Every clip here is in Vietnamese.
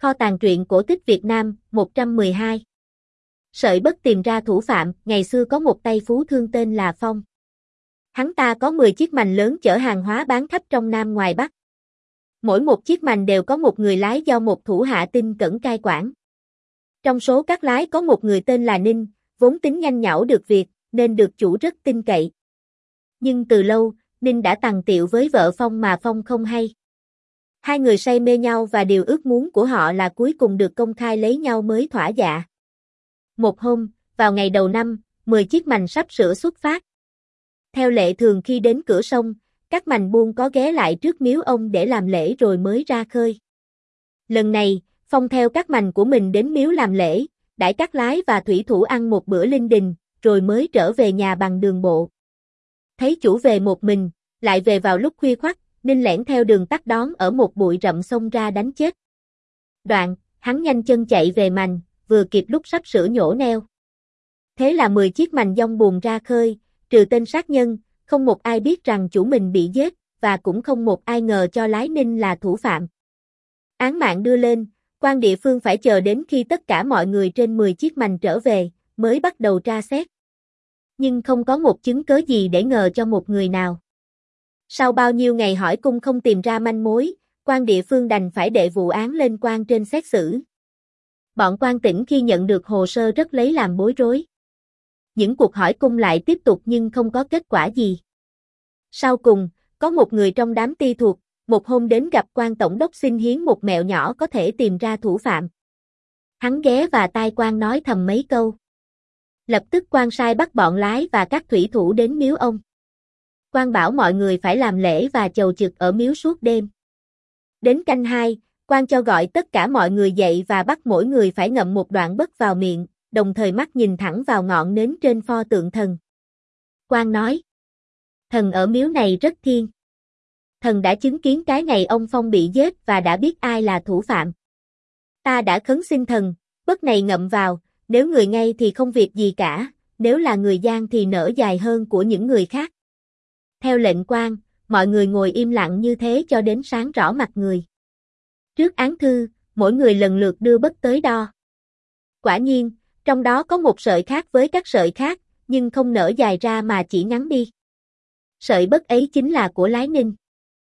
Kho tàng truyện cổ tích Việt Nam, 112. Sợi Bất tìm ra thủ phạm. Ngày xưa có một tay phú thương tên là Phong. Hắn ta có 10 chiếc mành lớn chở hàng hóa bán khắp trong Nam ngoài Bắc. Mỗi một chiếc mành đều có một người lái do một thủ hạ tinh cẩn cai quản. Trong số các lái có một người tên là Ninh, vốn tính nhanh nhảu được việc, nên được chủ rất tin cậy. Nhưng từ lâu, Ninh đã tằng tiệu với vợ Phong mà Phong không hay. Hai người say mê nhau và điều ước muốn của họ là cuối cùng được công khai lấy nhau mới thỏa dạ. Một hôm, vào ngày đầu năm, 10 chiếc mành sắp sửa xuất phát. Theo lệ thường khi đến cửa sông, các mành buôn có ghé lại trước miếu ông để làm lễ rồi mới ra khơi. Lần này, Phong theo các mành của mình đến miếu làm lễ, đãi các lái và thủy thủ ăn một bữa linh đình, rồi mới trở về nhà bằng đường bộ. Thấy chủ về một mình, lại về vào lúc khuya khoắt, Ninh lẻn theo đường tắt đón ở một bụi rậm xông ra đánh chết. Đoạn, hắn nhanh chân chạy về mành, vừa kịp lúc sắp sửa nhổ neo. Thế là 10 chiếc mành dong buồm ra khơi, trừ tên sát nhân, không một ai biết rằng chủ mình bị giết, và cũng không một ai ngờ cho lái Ninh là thủ phạm. Án mạng đưa lên, quan địa phương phải chờ đến khi tất cả mọi người trên 10 chiếc mành trở về, mới bắt đầu tra xét. Nhưng không có một chứng cớ gì để ngờ cho một người nào. Sau bao nhiêu ngày hỏi cung không tìm ra manh mối, quan địa phương đành phải đệ vụ án lên quan trên xét xử. Bọn quan tỉnh khi nhận được hồ sơ rất lấy làm bối rối. Những cuộc hỏi cung lại tiếp tục nhưng không có kết quả gì. Sau cùng, có một người trong đám ti thuộc, một hôm đến gặp quan tổng đốc xin hiến một mẹo nhỏ có thể tìm ra thủ phạm. Hắn ghé và tai quan nói thầm mấy câu. Lập tức quan sai bắt bọn lái và các thủy thủ đến miếu ông. Quan bảo mọi người phải làm lễ và chầu chực ở miếu suốt đêm. Đến canh 2, quan cho gọi tất cả mọi người dậy và bắt mỗi người phải ngậm một đoạn bất vào miệng, đồng thời mắt nhìn thẳng vào ngọn nến trên pho tượng thần. Quan nói: thần ở miếu này rất thiêng. Thần đã chứng kiến cái ngày ông Phong bị giết và đã biết ai là thủ phạm. Ta đã khấn xin thần, bất này ngậm vào, nếu người ngay thì không việc gì cả, nếu là người gian thì nở dài hơn của những người khác. Theo lệnh quan, mọi người ngồi im lặng như thế cho đến sáng rõ mặt người. Trước án thư, mỗi người lần lượt đưa bất tới đo. Quả nhiên, trong đó có một sợi khác với các sợi khác, nhưng không nở dài ra mà chỉ ngắn đi. Sợi bất ấy chính là của lái Ninh.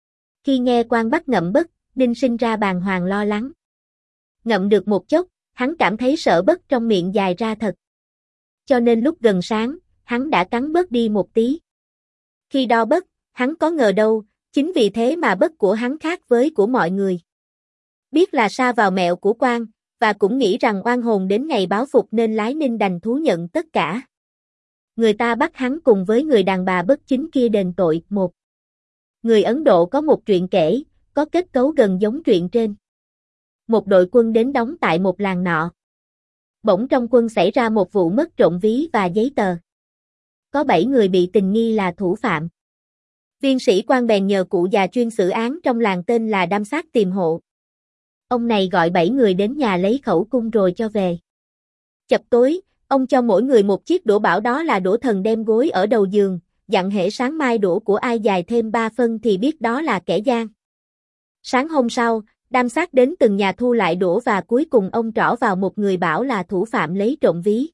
Khi nghe quan bắt ngậm bất, Ninh sinh ra bàng hoàng lo lắng. Ngậm được một chốc, hắn cảm thấy sợ bất trong miệng dài ra thật. Cho nên lúc gần sáng, hắn đã cắn bớt đi một tí. Khi đo bất, hắn có ngờ đâu, chính vì thế mà bất của hắn khác với của mọi người. Biết là sa vào mẹo của quan, và cũng nghĩ rằng oan hồn đến ngày báo phục nên lái Ninh đành thú nhận tất cả. Người ta bắt hắn cùng với người đàn bà bất chính kia đền tội. Một người Ấn Độ có một chuyện kể, có kết cấu gần giống chuyện trên. Một đội quân đến đóng tại một làng nọ. Bỗng trong quân xảy ra một vụ mất trộm ví và giấy tờ. Có 7 người bị tình nghi là thủ phạm. Viên sĩ quan bèn nhờ cụ già chuyên xử án trong làng tên là Đam Sát tìm hộ. Ông này gọi 7 người đến nhà lấy khẩu cung rồi cho về. Chập tối, ông cho mỗi người một chiếc đũa bảo đó là đũa thần đem gối ở đầu giường, dặn hễ sáng mai đũa của ai dài thêm 3 phân thì biết đó là kẻ gian. Sáng hôm sau, Đam Sát đến từng nhà thu lại đũa và cuối cùng ông trỏ vào một người bảo là thủ phạm lấy trộm ví.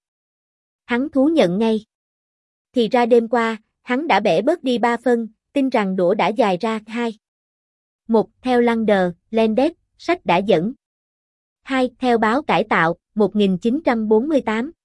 Hắn thú nhận ngay. Thì ra đêm qua, hắn đã bẻ bớt đi 3 phân, tin rằng đũa đã dài ra 2. 1. Theo Lander, Landes, sách đã dẫn. 2. Theo báo cải tạo, 1948.